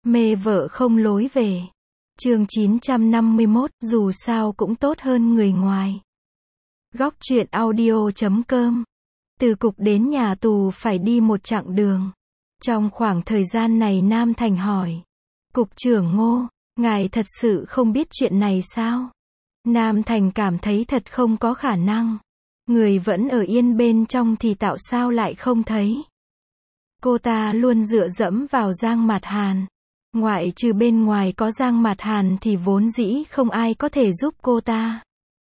Mê vợ không lối về. Chương 951, dù sao cũng tốt hơn người ngoài. Góc truyện audio.com. Từ cục đến nhà tù phải đi một chặng đường. Trong khoảng thời gian này Nam Thành hỏi. Cục trưởng Ngô, ngài thật sự không biết chuyện này sao? Nam Thành cảm thấy thật không có khả năng. Người vẫn ở yên bên trong thì tạo sao lại không thấy. Cô ta luôn dựa dẫm vào Giang Mạt Hàn. Ngoại trừ bên ngoài có Giang Mạt Hàn thì vốn dĩ không ai có thể giúp cô ta.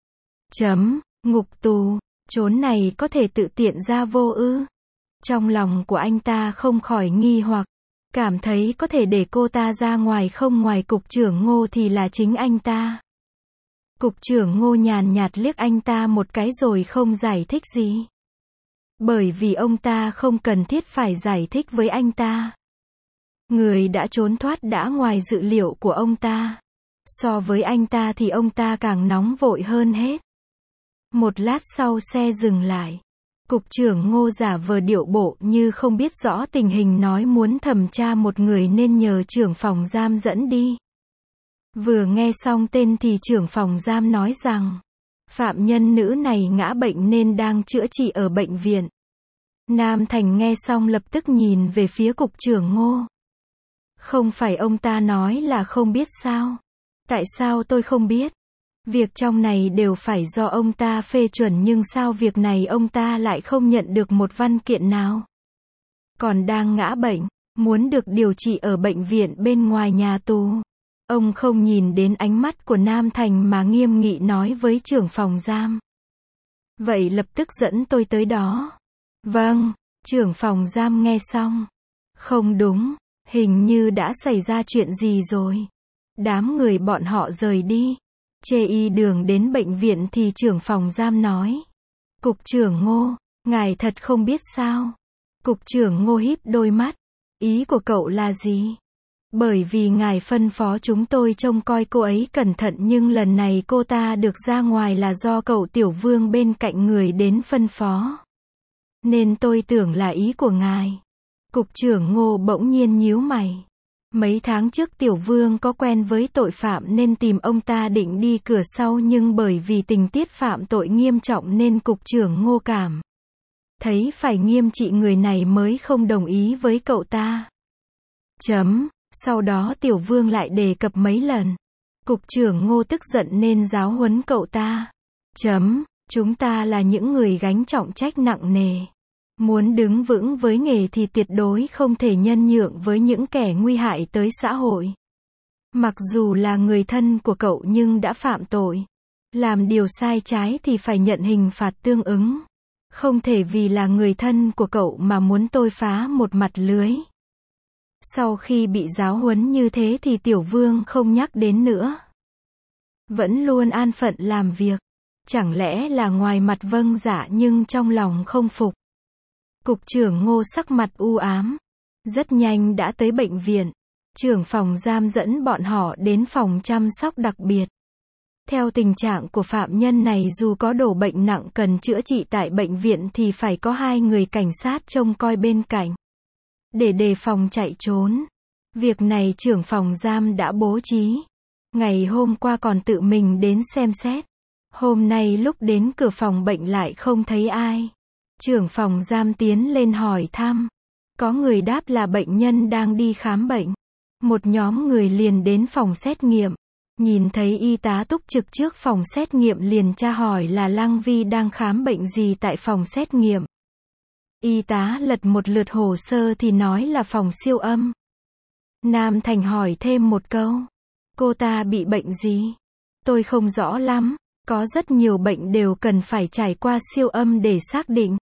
Ngục tù, chốn này có thể tự tiện ra vô ư? Trong lòng của anh ta không khỏi nghi hoặc, cảm thấy có thể để cô ta ra ngoài không, ngoài cục trưởng Ngô thì là chính anh ta. Cục trưởng Ngô nhàn nhạt liếc anh ta một cái rồi không giải thích gì. Bởi vì ông ta không cần thiết phải giải thích với anh ta. Người đã trốn thoát đã ngoài dự liệu của ông ta. So với anh ta thì ông ta càng nóng vội hơn hết. Một lát sau xe dừng lại. Cục trưởng Ngô giả vờ điệu bộ như không biết rõ tình hình, nói muốn thẩm tra một người nên nhờ trưởng phòng giam dẫn đi. Vừa nghe xong tên thì trưởng phòng giam nói rằng phạm nhân nữ này ngã bệnh nên đang chữa trị ở bệnh viện. Nam Thành nghe xong lập tức nhìn về phía cục trưởng Ngô. Không phải ông ta nói là không biết sao? Tại sao tôi không biết? Việc trong này đều phải do ông ta phê chuẩn, nhưng sao việc này ông ta lại không nhận được một văn kiện nào? Còn đang ngã bệnh, muốn được điều trị ở bệnh viện bên ngoài nhà tù. Ông không nhìn đến ánh mắt của Nam Thành mà nghiêm nghị nói với trưởng phòng giam. Vậy lập tức dẫn tôi tới đó. Vâng, trưởng phòng giam nghe xong. Không đúng, hình như đã xảy ra chuyện gì rồi. Đám người bọn họ rời đi. Chê y đường đến bệnh viện thì trưởng phòng giam nói. Cục trưởng Ngô, ngài thật không biết sao? Cục trưởng Ngô híp đôi mắt. Ý của cậu là gì? Bởi vì ngài phân phó chúng tôi trông coi cô ấy cẩn thận, nhưng lần này cô ta được ra ngoài là do cậu Tiểu Vương bên cạnh người đến phân phó. Nên tôi tưởng là ý của ngài. Cục trưởng Ngô bỗng nhiên nhíu mày. Mấy tháng trước Tiểu Vương có quen với tội phạm nên tìm ông ta định đi cửa sau, nhưng bởi vì tình tiết phạm tội nghiêm trọng nên cục trưởng Ngô cảm thấy phải nghiêm trị người này mới không đồng ý với cậu ta. Sau đó Tiểu Vương lại đề cập mấy lần. Cục trưởng Ngô tức giận nên giáo huấn cậu ta. Chúng ta là những người gánh trọng trách nặng nề. Muốn đứng vững với nghề thì tuyệt đối không thể nhân nhượng với những kẻ nguy hại tới xã hội. Mặc dù là người thân của cậu nhưng đã phạm tội, làm điều sai trái thì phải nhận hình phạt tương ứng. Không thể vì là người thân của cậu mà muốn tôi phá một mặt lưới. Sau khi bị giáo huấn như thế thì Tiểu Vương không nhắc đến nữa. Vẫn luôn an phận làm việc. Chẳng lẽ là ngoài mặt vâng dạ nhưng trong lòng không phục. Cục trưởng Ngô sắc mặt u ám. Rất nhanh đã tới bệnh viện. Trưởng phòng giam dẫn bọn họ đến phòng chăm sóc đặc biệt. Theo tình trạng của phạm nhân này, dù có đổ bệnh nặng cần chữa trị tại bệnh viện thì phải có 2 người cảnh sát trông coi bên cạnh. Để đề phòng chạy trốn. Việc này trưởng phòng giam đã bố trí. Ngày hôm qua còn tự mình đến xem xét. Hôm nay lúc đến cửa phòng bệnh lại không thấy ai. Trưởng phòng giam tiến lên hỏi thăm. Có người đáp là bệnh nhân đang đi khám bệnh. Một nhóm người liền đến phòng xét nghiệm. Nhìn thấy y tá túc trực trước phòng xét nghiệm liền tra hỏi là Lăng Vi đang khám bệnh gì tại phòng xét nghiệm. Y tá lật một lượt hồ sơ thì nói là phòng siêu âm. Nam Thành hỏi thêm một câu. Cô ta bị bệnh gì? Tôi không rõ lắm. Có rất nhiều bệnh đều cần phải trải qua siêu âm để xác định.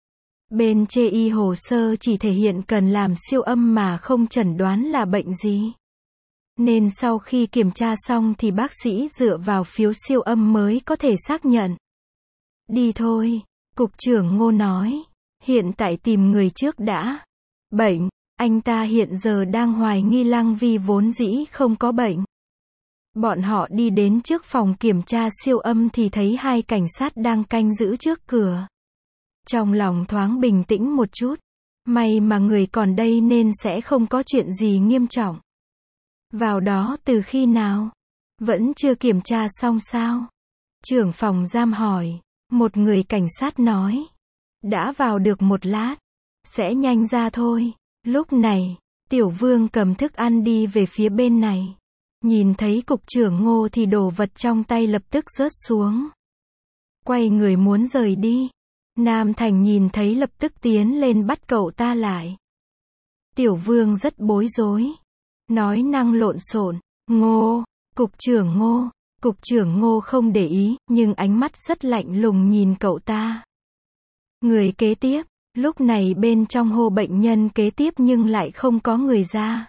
Bên chê y hồ sơ chỉ thể hiện cần làm siêu âm mà không chẩn đoán là bệnh gì. Nên sau khi kiểm tra xong thì bác sĩ dựa vào phiếu siêu âm mới có thể xác nhận. Đi thôi, cục trưởng Ngô nói. Hiện tại tìm người trước đã. Bệnh, anh ta hiện giờ đang hoài nghi Lăng Vi vốn dĩ không có bệnh. Bọn họ đi đến trước phòng kiểm tra siêu âm thì thấy 2 cảnh sát đang canh giữ trước cửa. Trong lòng thoáng bình tĩnh một chút. May mà người còn đây nên sẽ không có chuyện gì nghiêm trọng. Vào đó từ khi nào? Vẫn chưa kiểm tra xong sao? Trưởng phòng giam hỏi. Một người cảnh sát nói. Đã vào được một lát. Sẽ nhanh ra thôi. Lúc này, Tiểu Vương cầm thức ăn đi về phía bên này. Nhìn thấy cục trưởng Ngô thì đồ vật trong tay lập tức rớt xuống. Quay người muốn rời đi. Nam Thành nhìn thấy lập tức tiến lên bắt cậu ta lại. Tiểu Vương rất bối rối. Nói năng lộn xộn. Ngô, cục trưởng Ngô. Cục trưởng Ngô không để ý, nhưng ánh mắt rất lạnh lùng nhìn cậu ta. Người kế tiếp. Lúc này bên trong hô bệnh nhân kế tiếp nhưng lại không có người ra.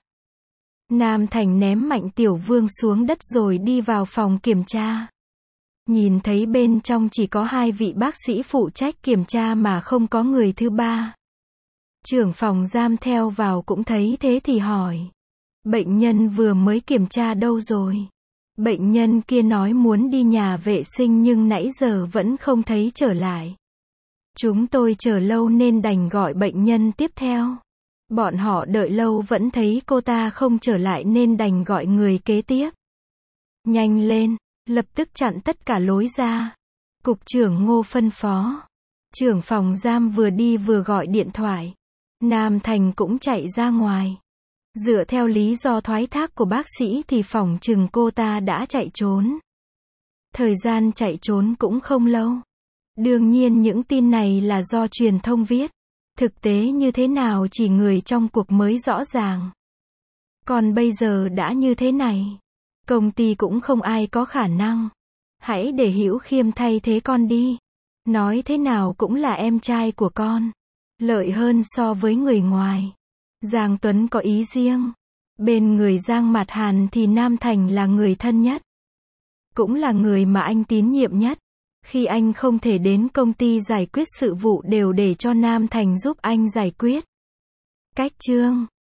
Nam Thành ném mạnh Tiểu Vương xuống đất rồi đi vào phòng kiểm tra. Nhìn thấy bên trong chỉ có 2 vị bác sĩ phụ trách kiểm tra mà không có người thứ ba. Trưởng phòng giam theo vào cũng thấy thế thì hỏi. Bệnh nhân vừa mới kiểm tra đâu rồi? Bệnh nhân kia nói muốn đi nhà vệ sinh nhưng nãy giờ vẫn không thấy trở lại. Chúng tôi chờ lâu nên đành gọi bệnh nhân tiếp theo. Bọn họ đợi lâu vẫn thấy cô ta không trở lại nên đành gọi người kế tiếp. Nhanh lên, lập tức chặn tất cả lối ra. Cục trưởng Ngô phân phó. Trưởng phòng giam vừa đi vừa gọi điện thoại. Nam Thành cũng chạy ra ngoài. Dựa theo lý do thoái thác của bác sĩ thì phỏng chừng cô ta đã chạy trốn. Thời gian chạy trốn cũng không lâu. Đương nhiên những tin này là do truyền thông viết. Thực tế như thế nào chỉ người trong cuộc mới rõ ràng. Còn bây giờ đã như thế này. Công ty cũng không ai có khả năng. Hãy để Hữu Khiêm thay thế con đi. Nói thế nào cũng là em trai của con. Lợi hơn so với người ngoài. Giang Tuấn có ý riêng. Bên người Giang Mạt Hàn thì Nam Thành là người thân nhất. Cũng là người mà anh tín nhiệm nhất. Khi anh không thể đến công ty giải quyết sự vụ đều để cho Nam Thành giúp anh giải quyết. Cách chương